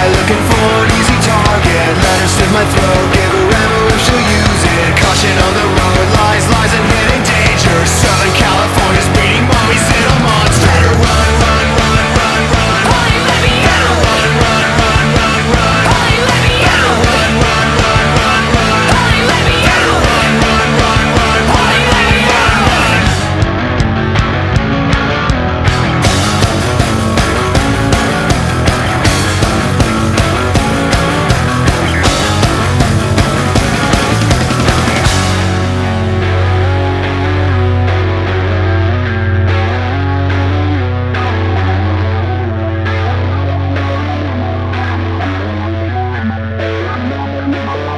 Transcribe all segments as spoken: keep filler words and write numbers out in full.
looking for an easy target. Let her slit my throat, give her ammo if she'll use it. Caution on the road, lies, lies and hidden danger. Southern California's breeding mommies in a monster. Let her run, run, run, run, run. Polly, let me Let her out. run, run, run, run, run. Polly, let me Let her out. run, run, run, run, run. Polly, let me Let her out. run, run, run, run, Polly, run. let me out.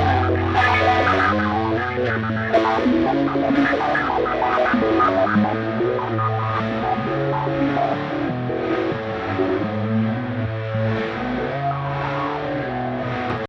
Thank you.